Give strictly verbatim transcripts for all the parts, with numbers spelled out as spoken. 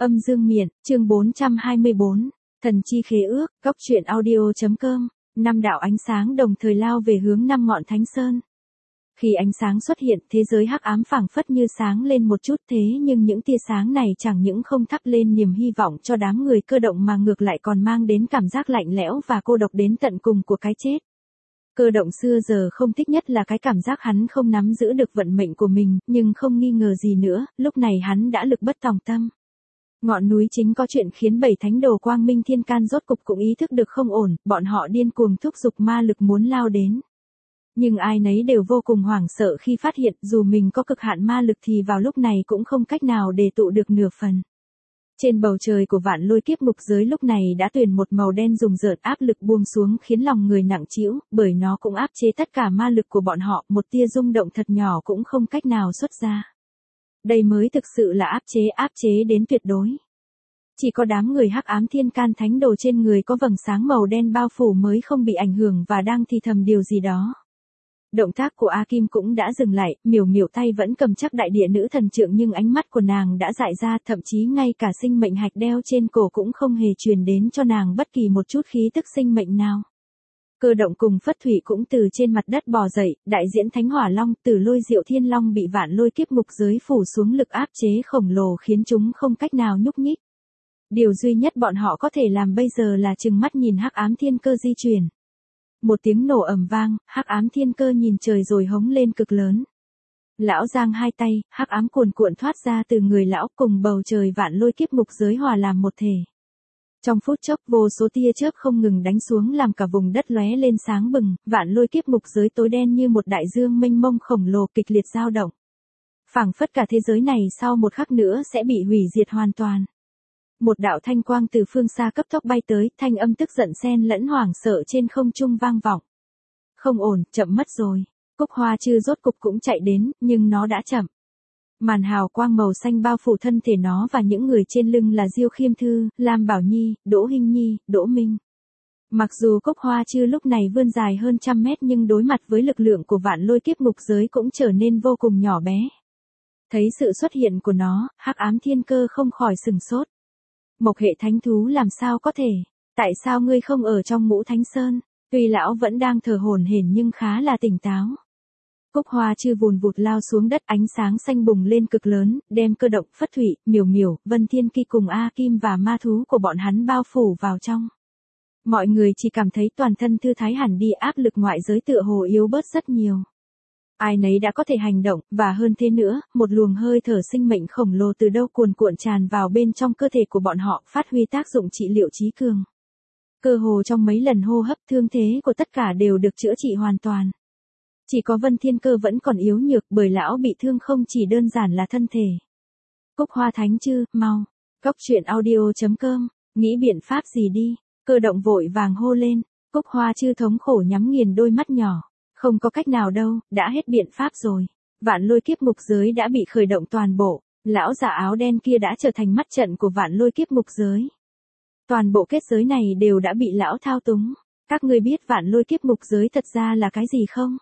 Âm dương miện, chương bốn trăm hai mươi bốn, thần chi khế ước, góc truyện audio.com, năm đạo ánh sáng đồng thời lao về hướng năm ngọn thánh sơn. Khi ánh sáng xuất hiện, thế giới hắc ám phảng phất như sáng lên một chút, thế nhưng những tia sáng này chẳng những không thắp lên niềm hy vọng cho đám người cơ động mà ngược lại còn mang đến cảm giác lạnh lẽo và cô độc đến tận cùng của cái chết. Cơ động xưa giờ không thích nhất là cái cảm giác hắn không nắm giữ được vận mệnh của mình, nhưng không nghi ngờ gì nữa, lúc này hắn đã lực bất tòng tâm. Ngọn núi chính có chuyện khiến bảy thánh đồ Quang Minh Thiên Can rốt cục cũng ý thức được không ổn, bọn họ điên cuồng thúc giục ma lực muốn lao đến. Nhưng ai nấy đều vô cùng hoảng sợ khi phát hiện dù mình có cực hạn ma lực thì vào lúc này cũng không cách nào để tụ được nửa phần. Trên bầu trời của vạn lôi kiếp ngục giới lúc này đã tuyển một màu đen rùng rợn áp lực buông xuống khiến lòng người nặng trĩu, bởi nó cũng áp chế tất cả ma lực của bọn họ, một tia rung động thật nhỏ cũng không cách nào xuất ra. Đây mới thực sự là áp chế áp chế đến tuyệt đối. Chỉ có đám người hắc ám thiên can thánh đồ trên người có vầng sáng màu đen bao phủ mới không bị ảnh hưởng và đang thì thầm điều gì đó. Động tác của A Kim cũng đã dừng lại, miểu miểu tay vẫn cầm chắc đại địa nữ thần trượng nhưng ánh mắt của nàng đã dại ra, thậm chí ngay cả sinh mệnh hạch đeo trên cổ cũng không hề truyền đến cho nàng bất kỳ một chút khí tức sinh mệnh nào. Cơ động cùng Phất Thủy cũng từ trên mặt đất bò dậy, đại diễn Thánh Hỏa Long, Tử Lôi Diệu Thiên Long bị vạn lôi kiếp ngục giới phủ xuống lực áp chế khổng lồ khiến chúng không cách nào nhúc nhích. Điều duy nhất bọn họ có thể làm bây giờ là trừng mắt nhìn hắc ám thiên cơ di chuyển. Một tiếng nổ ầm vang, hắc ám thiên cơ nhìn trời rồi hống lên cực lớn. Lão giang hai tay, hắc ám cuồn cuộn thoát ra từ người lão cùng bầu trời vạn lôi kiếp ngục giới hòa làm một thể. Trong phút chốc vô số tia chớp không ngừng đánh xuống làm cả vùng đất lóe lên sáng bừng, vạn lôi kiếp ngục giới tối đen như một đại dương mênh mông khổng lồ kịch liệt dao động. Phảng phất cả thế giới này sau một khắc nữa sẽ bị hủy diệt hoàn toàn. Một đạo thanh quang từ phương xa cấp tốc bay tới, thanh âm tức giận xen lẫn hoảng sợ trên không trung vang vọng. Không ổn, chậm mất rồi. Cúc Hoa Trư rốt cục cũng chạy đến, nhưng nó đã chậm. Màn hào quang màu xanh bao phủ thân thể nó và những người trên lưng là Diêu Khiêm Thư, Lam Bảo Nhi, Đỗ Hinh Nhi, Đỗ Minh. Mặc dù Cúc Hoa Trư lúc này vươn dài hơn trăm mét nhưng đối mặt với lực lượng của vạn lôi kiếp ngục giới cũng trở nên vô cùng nhỏ bé. Thấy sự xuất hiện của nó, hắc ám thiên cơ không khỏi sừng sốt. Mộc hệ thánh thú làm sao có thể? Tại sao ngươi không ở trong Ngũ Thánh Sơn? Tuy lão vẫn đang thở hổn hển nhưng khá là tỉnh táo. Cúc Hoa Trư vùn vụt lao xuống đất, ánh sáng xanh bùng lên cực lớn, đem Cơ động, Phất Thủy, Miểu Miểu, Vân Thiên Ki cùng A Kim và ma thú của bọn hắn bao phủ vào trong. Mọi người chỉ cảm thấy toàn thân thư thái hẳn đi, áp lực ngoại giới tựa hồ yếu bớt rất nhiều. Ai nấy đã có thể hành động, và hơn thế nữa, một luồng hơi thở sinh mệnh khổng lồ từ đâu cuồn cuộn tràn vào bên trong cơ thể của bọn họ, phát huy tác dụng trị liệu trí cường. Cơ hồ trong mấy lần hô hấp, thương thế của tất cả đều được chữa trị hoàn toàn. Chỉ có Vân Thiên Cơ vẫn còn yếu nhược, bởi lão bị thương không chỉ đơn giản là thân thể. Cúc Hoa Thánh Chư, mau, góc truyện audio.com, nghĩ biện pháp gì đi. Cơ động vội vàng hô lên. Cúc Hoa Chư thống khổ nhắm nghiền đôi mắt nhỏ. Không có cách nào đâu, đã hết biện pháp rồi. Vạn lôi kiếp ngục giới đã bị khởi động toàn bộ. Lão già áo đen kia đã trở thành mắt trận của vạn lôi kiếp ngục giới. Toàn bộ kết giới này đều đã bị lão thao túng. Các ngươi biết vạn lôi kiếp ngục giới thật ra là cái gì không?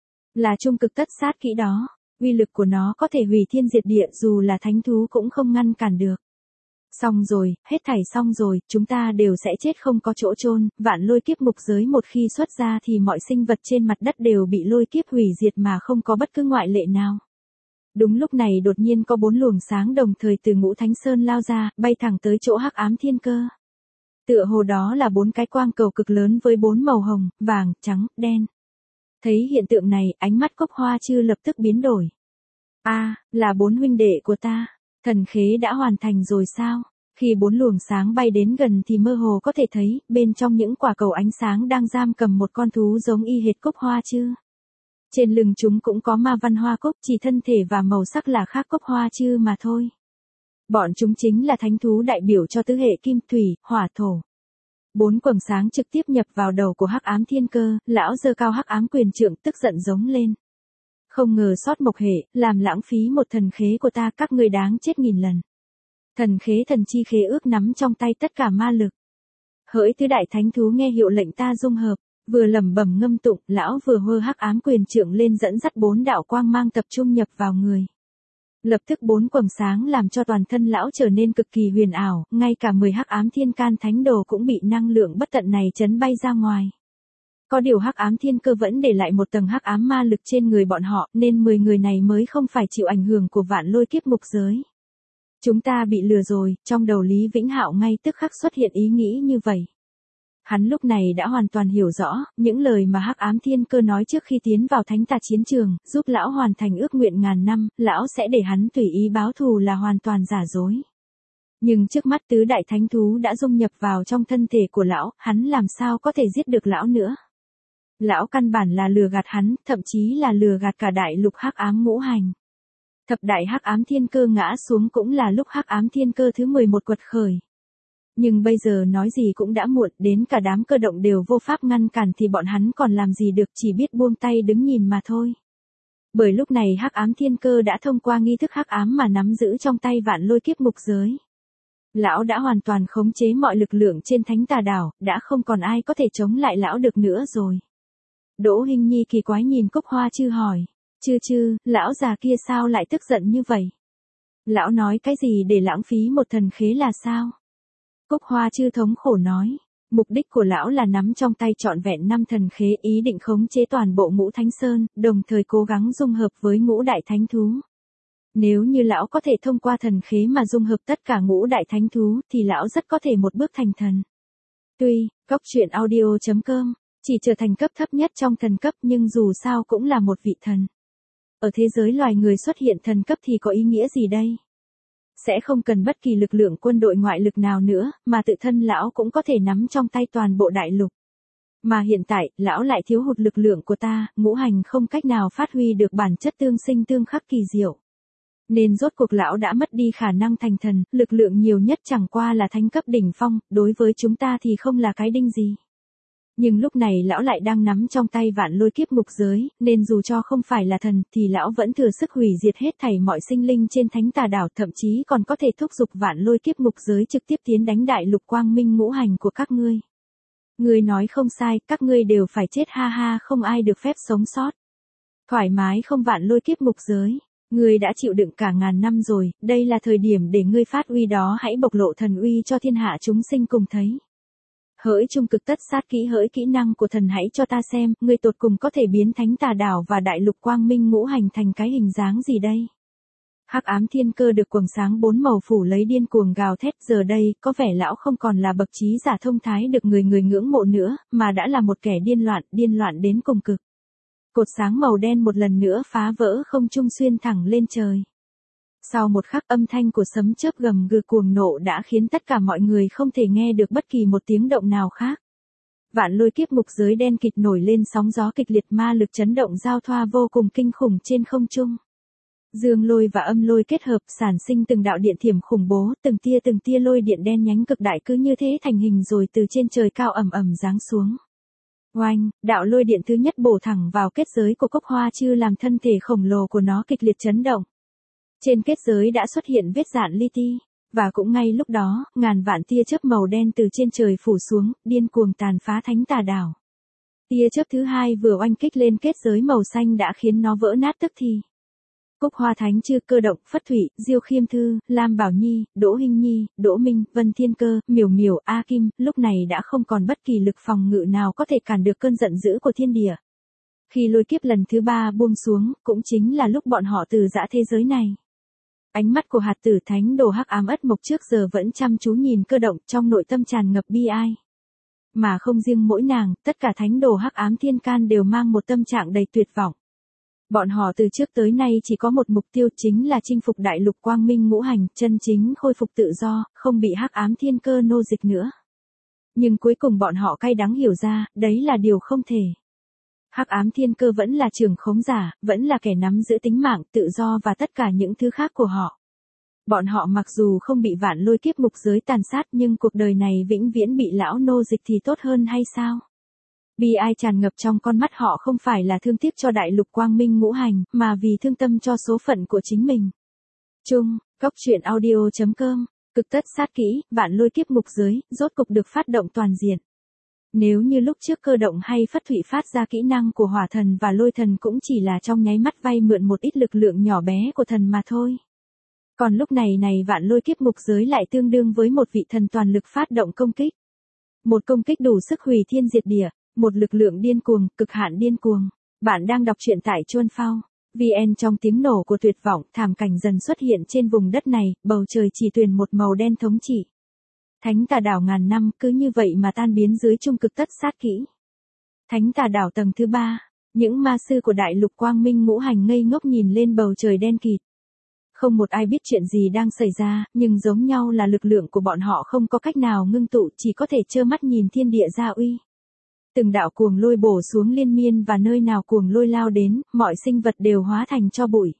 Là trung cực tất sát kỹ đó. Uy lực của nó có thể hủy thiên diệt địa, dù là thánh thú cũng không ngăn cản được. Xong rồi, hết thảy xong rồi, chúng ta đều sẽ chết không có chỗ chôn. Vạn lôi kiếp ngục giới một khi xuất ra thì mọi sinh vật trên mặt đất đều bị lôi kiếp hủy diệt mà không có bất cứ ngoại lệ nào. Đúng lúc này đột nhiên có bốn luồng sáng đồng thời từ Ngũ Thánh Sơn lao ra, bay thẳng tới chỗ hắc ám thiên cơ. Tựa hồ đó là bốn cái quang cầu cực lớn với bốn màu hồng, vàng, trắng, đen. Thấy hiện tượng này, ánh mắt Cúc Hoa Trư lập tức biến đổi. A, à, là bốn huynh đệ của ta. Thần khế đã hoàn thành rồi sao? Khi bốn luồng sáng bay đến gần thì mơ hồ có thể thấy, bên trong những quả cầu ánh sáng đang giam cầm một con thú giống y hệt Cúc Hoa Trư. Trên lưng chúng cũng có ma văn hoa cúc, chỉ thân thể và màu sắc là khác Cúc Hoa Trư mà thôi. Bọn chúng chính là thánh thú đại biểu cho tứ hệ kim, thủy, hỏa, thổ. Bốn quầng sáng trực tiếp nhập vào đầu của hắc ám thiên cơ, lão giơ cao hắc ám quyền trượng tức giận giống lên. Không ngờ sót Mộc hệ, làm lãng phí một thần khế của ta, các ngươi đáng chết nghìn lần. Thần khế thần chi khế ước nắm trong tay tất cả ma lực. Hỡi tứ đại thánh thú nghe hiệu lệnh ta dung hợp, vừa lẩm bẩm ngâm tụng, lão vừa hơ hắc ám quyền trượng lên dẫn dắt bốn đạo quang mang tập trung nhập vào người. Lập tức bốn quầng sáng làm cho toàn thân lão trở nên cực kỳ huyền ảo, ngay cả mười hắc ám thiên can thánh đồ cũng bị năng lượng bất tận này chấn bay ra ngoài. Có điều hắc ám thiên cơ vẫn để lại một tầng hắc ám ma lực trên người bọn họ, nên mười người này mới không phải chịu ảnh hưởng của vạn lôi kiếp ngục giới. Chúng ta bị lừa rồi, trong đầu Lý Vĩnh Hạo ngay tức khắc xuất hiện ý nghĩ như vậy. Hắn lúc này đã hoàn toàn hiểu rõ, những lời mà hắc ám thiên cơ nói trước khi tiến vào thánh tà chiến trường, giúp lão hoàn thành ước nguyện ngàn năm, lão sẽ để hắn tùy ý báo thù là hoàn toàn giả dối. Nhưng trước mắt tứ đại thánh thú đã dung nhập vào trong thân thể của lão, hắn làm sao có thể giết được lão nữa. Lão căn bản là lừa gạt hắn, thậm chí là lừa gạt cả đại lục hắc ám ngũ hành. Thập đại hắc ám thiên cơ ngã xuống cũng là lúc hắc ám thiên cơ thứ mười một quật khởi. Nhưng bây giờ nói gì cũng đã muộn, đến cả đám cơ động đều vô pháp ngăn cản thì bọn hắn còn làm gì được, chỉ biết buông tay đứng nhìn mà thôi. Bởi lúc này hắc ám thiên cơ đã thông qua nghi thức hắc ám mà nắm giữ trong tay vạn lôi kiếp ngục giới. Lão đã hoàn toàn khống chế mọi lực lượng trên thánh tà đảo, đã không còn ai có thể chống lại lão được nữa rồi. Đỗ Hinh Nhi kỳ quái nhìn Cúc Hoa Chư hỏi, chư chư, lão già kia sao lại tức giận như vậy? Lão nói cái gì để lãng phí một thần khế là sao? Cúc Hoa Chư thống khổ nói, mục đích của lão là nắm trong tay trọn vẹn năm thần khế, ý định khống chế toàn bộ ngũ thánh sơn, đồng thời cố gắng dung hợp với ngũ đại thánh thú. Nếu như lão có thể thông qua thần khế mà dung hợp tất cả ngũ đại thánh thú thì lão rất có thể một bước thành thần. Tuy, Cóc Truyện Audio chấm com, chỉ trở thành cấp thấp nhất trong thần cấp nhưng dù sao cũng là một vị thần. Ở thế giới loài người xuất hiện thần cấp thì có ý nghĩa gì đây? Sẽ không cần bất kỳ lực lượng quân đội ngoại lực nào nữa, mà tự thân lão cũng có thể nắm trong tay toàn bộ đại lục. Mà hiện tại, lão lại thiếu hụt lực lượng của ta, ngũ hành không cách nào phát huy được bản chất tương sinh tương khắc kỳ diệu. Nên rốt cuộc lão đã mất đi khả năng thành thần, lực lượng nhiều nhất chẳng qua là thánh cấp đỉnh phong, đối với chúng ta thì không là cái đinh gì. Nhưng lúc này lão lại đang nắm trong tay vạn lôi kiếp ngục giới, nên dù cho không phải là thần, thì lão vẫn thừa sức hủy diệt hết thảy mọi sinh linh trên thánh tà đảo, thậm chí còn có thể thúc giục vạn lôi kiếp ngục giới trực tiếp tiến đánh đại lục quang minh ngũ hành của các ngươi. Ngươi nói không sai, các ngươi đều phải chết ha ha, không ai được phép sống sót. Thoải mái không vạn lôi kiếp ngục giới. Ngươi đã chịu đựng cả ngàn năm rồi, đây là thời điểm để ngươi phát uy đó, hãy bộc lộ thần uy cho thiên hạ chúng sinh cùng thấy. Hỡi trung cực tất sát kỹ, hỡi kỹ năng của thần, hãy cho ta xem, ngươi tột cùng có thể biến thánh tà đảo và đại lục quang minh ngũ hành thành cái hình dáng gì đây? Hắc ám thiên cơ được quầng sáng bốn màu phủ lấy điên cuồng gào thét, giờ đây, có vẻ lão không còn là bậc trí giả thông thái được người người ngưỡng mộ nữa, mà đã là một kẻ điên loạn, điên loạn đến cùng cực. Cột sáng màu đen một lần nữa phá vỡ không trung xuyên thẳng lên trời. Sau một khắc, âm thanh của sấm chớp gầm gừ cuồng nộ đã khiến tất cả mọi người không thể nghe được bất kỳ một tiếng động nào khác. Vạn lôi kiếp ngục giới đen kịt nổi lên sóng gió kịch liệt, ma lực chấn động giao thoa vô cùng kinh khủng trên không trung. Dương lôi và âm lôi kết hợp sản sinh từng đạo điện thiểm khủng bố, từng tia từng tia lôi điện đen nhánh cực đại cứ như thế thành hình rồi từ trên trời cao ầm ầm giáng xuống. Oanh, đạo lôi điện thứ nhất bổ thẳng vào kết giới của Cốc Hoa Chư làm thân thể khổng lồ của nó kịch liệt chấn động. Trên kết giới đã xuất hiện vết rạn li ti, và cũng ngay lúc đó, ngàn vạn tia chớp màu đen từ trên trời phủ xuống, điên cuồng tàn phá thánh tà đảo. Tia chớp thứ hai vừa oanh kích lên kết giới màu xanh đã khiến nó vỡ nát tức thì. Cúc Hoa Thánh Chư, Cơ Động, Phất Thụy, Diêu Khiêm Thư, Lam Bảo Nhi, Đỗ Hinh Nhi, Đỗ Minh, Vân Thiên Cơ, Miểu Miểu, A Kim, lúc này đã không còn bất kỳ lực phòng ngự nào có thể cản được cơn giận dữ của thiên địa. Khi lôi kiếp lần thứ ba buông xuống, cũng chính là lúc bọn họ từ giã thế giới này. Ánh mắt của hạt tử thánh đồ hắc ám ất mộc trước giờ vẫn chăm chú nhìn Cơ Động, trong nội tâm tràn ngập bi ai. Mà không riêng mỗi nàng, tất cả thánh đồ hắc ám thiên can đều mang một tâm trạng đầy tuyệt vọng. Bọn họ từ trước tới nay chỉ có một mục tiêu, chính là chinh phục đại lục quang minh ngũ hành, chân chính khôi phục tự do, không bị hắc ám thiên cơ nô dịch nữa. Nhưng cuối cùng bọn họ cay đắng hiểu ra, đấy là điều không thể. Hắc ám thiên cơ vẫn là trưởng khống giả, vẫn là kẻ nắm giữ tính mạng, tự do và tất cả những thứ khác của họ. Bọn họ mặc dù không bị vạn lôi kiếp ngục giới tàn sát nhưng cuộc đời này vĩnh viễn bị lão nô dịch thì tốt hơn hay sao? Bi ai tràn ngập trong con mắt họ không phải là thương tiếc cho đại lục quang minh ngũ hành, mà vì thương tâm cho số phận của chính mình. Chung, Cóc Truyện Audio chấm com, cực tất sát kỹ, vạn lôi kiếp ngục giới, rốt cục được phát động toàn diện. Nếu như lúc trước Cơ Động hay Phất Thụy phát ra kỹ năng của hỏa thần và lôi thần cũng chỉ là trong nháy mắt vay mượn một ít lực lượng nhỏ bé của thần mà thôi. Còn lúc này này vạn lôi kiếp ngục giới lại tương đương với một vị thần toàn lực phát động công kích. Một công kích đủ sức hủy thiên diệt địa, một lực lượng điên cuồng, cực hạn điên cuồng. Bạn đang đọc truyện tại Chuan Phao. vê en trong tiếng nổ của tuyệt vọng, thảm cảnh dần xuất hiện trên vùng đất này, bầu trời chỉ tuyền một màu đen thống trị. Thánh Tà Đảo ngàn năm cứ như vậy mà tan biến dưới trung cực tất sát kỹ. Thánh Tà Đảo tầng thứ ba, những ma sư của Đại Lục Quang Minh ngũ hành ngây ngốc nhìn lên bầu trời đen kịt. Không một ai biết chuyện gì đang xảy ra, nhưng giống nhau là lực lượng của bọn họ không có cách nào ngưng tụ, chỉ có thể trơ mắt nhìn thiên địa ra uy. Từng đạo cuồng lôi bổ xuống liên miên và nơi nào cuồng lôi lao đến, mọi sinh vật đều hóa thành tro bụi.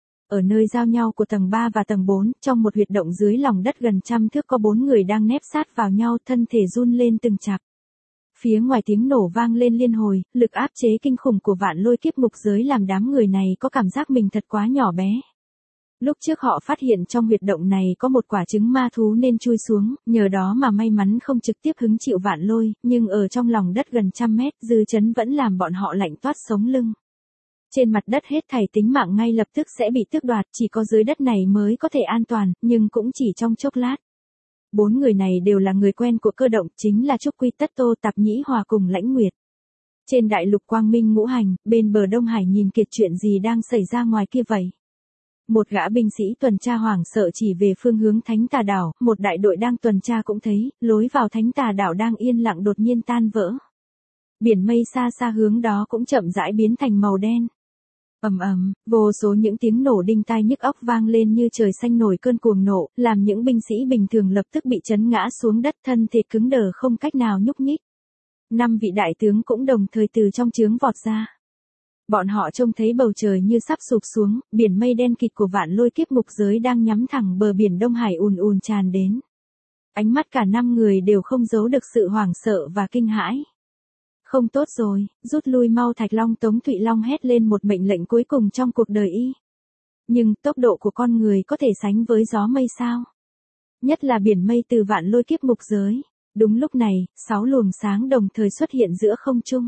Ở nơi giao nhau của tầng ba và tầng bốn, trong một huyệt động dưới lòng đất gần trăm thước có bốn người đang nép sát vào nhau, thân thể run lên từng chạc. Phía ngoài tiếng nổ vang lên liên hồi, lực áp chế kinh khủng của vạn lôi kiếp ngục giới làm đám người này có cảm giác mình thật quá nhỏ bé. Lúc trước họ phát hiện trong huyệt động này có một quả trứng ma thú nên chui xuống, nhờ đó mà may mắn không trực tiếp hứng chịu vạn lôi, nhưng ở trong lòng đất gần trăm mét, dư chấn vẫn làm bọn họ lạnh toát sống lưng. Trên mặt đất hết thảy tính mạng ngay lập tức sẽ bị tước đoạt, chỉ có dưới đất này mới có thể an toàn, nhưng cũng chỉ trong chốc lát. Bốn người này đều là người quen của cơ động, chính là Trúc Quy Tất Tô, Tạp Nhĩ Hòa cùng Lãnh Nguyệt. Trên Đại Lục Quang Minh ngũ hành, bên bờ Đông Hải nhìn kiệt chuyện gì đang xảy ra ngoài kia vậy. Một gã binh sĩ tuần tra hoảng sợ chỉ về phương hướng Thánh Tà Đảo, một đại đội đang tuần tra cũng thấy, lối vào Thánh Tà Đảo đang yên lặng đột nhiên tan vỡ. Biển mây xa xa hướng đó cũng chậm rãi biến thành màu đen. Ầm ầm, vô số những tiếng nổ đinh tai nhức óc vang lên như trời xanh nổi cơn cuồng nộ, làm những binh sĩ bình thường lập tức bị chấn ngã xuống đất, thân thể cứng đờ không cách nào nhúc nhích. Năm vị đại tướng cũng đồng thời từ trong trướng vọt ra. Bọn họ trông thấy bầu trời như sắp sụp xuống, biển mây đen kịt của vạn lôi kiếp ngục giới đang nhắm thẳng bờ biển Đông Hải ùn ùn tràn đến. Ánh mắt cả năm người đều không giấu được sự hoảng sợ và kinh hãi. Không tốt rồi, rút lui mau, Thạch Long Tống Thụy Long hét lên một mệnh lệnh cuối cùng trong cuộc đời y. Nhưng tốc độ của con người có thể sánh với gió mây sao? Nhất là biển mây từ vạn lôi kiếp ngục giới. Đúng lúc này, sáu luồng sáng đồng thời xuất hiện giữa không trung.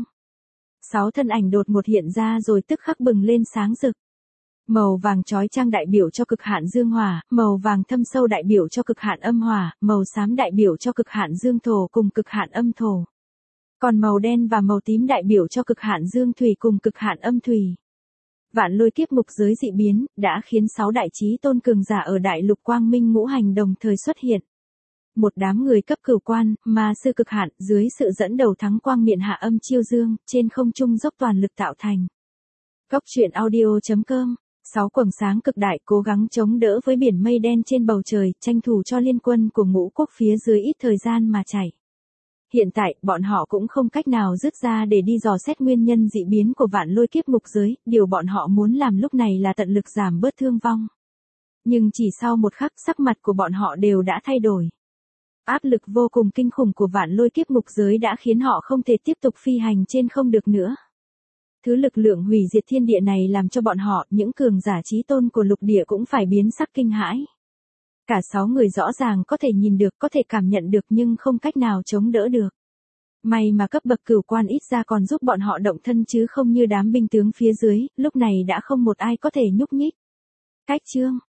Sáu thân ảnh đột ngột hiện ra rồi tức khắc bừng lên sáng rực. Màu vàng chói chang đại biểu cho cực hạn dương hỏa, màu vàng thâm sâu đại biểu cho cực hạn âm hỏa, màu xám đại biểu cho cực hạn dương thổ cùng cực hạn âm thổ. Còn màu đen và màu tím đại biểu cho cực hạn dương thủy cùng cực hạn âm thủy. Vạn lôi kiếp ngục giới dị biến, đã khiến sáu đại chí tôn cường giả ở Đại Lục Quang Minh ngũ hành đồng thời xuất hiện. Một đám người cấp cửu quan, ma sư cực hạn, dưới sự dẫn đầu Thắng Quang Miện Hạ Âm Chiêu Dương, trên không trung dốc toàn lực tạo thành. Góc truyện audio chấm com. Sáu quầng sáng cực đại cố gắng chống đỡ với biển mây đen trên bầu trời, tranh thủ cho liên quân của ngũ quốc phía dưới ít thời gian mà chạy. Hiện tại, bọn họ cũng không cách nào dứt ra để đi dò xét nguyên nhân dị biến của vạn lôi kiếp ngục giới, điều bọn họ muốn làm lúc này là tận lực giảm bớt thương vong. Nhưng chỉ sau một khắc, sắc mặt của bọn họ đều đã thay đổi. Áp lực vô cùng kinh khủng của vạn lôi kiếp ngục giới đã khiến họ không thể tiếp tục phi hành trên không được nữa. Thứ lực lượng hủy diệt thiên địa này làm cho bọn họ, những cường giả chí tôn của lục địa cũng phải biến sắc kinh hãi. Cả sáu người rõ ràng có thể nhìn được, có thể cảm nhận được nhưng không cách nào chống đỡ được. May mà cấp bậc cửu quan ít ra còn giúp bọn họ động thân chứ không như đám binh tướng phía dưới, lúc này đã không một ai có thể nhúc nhích. Cách chương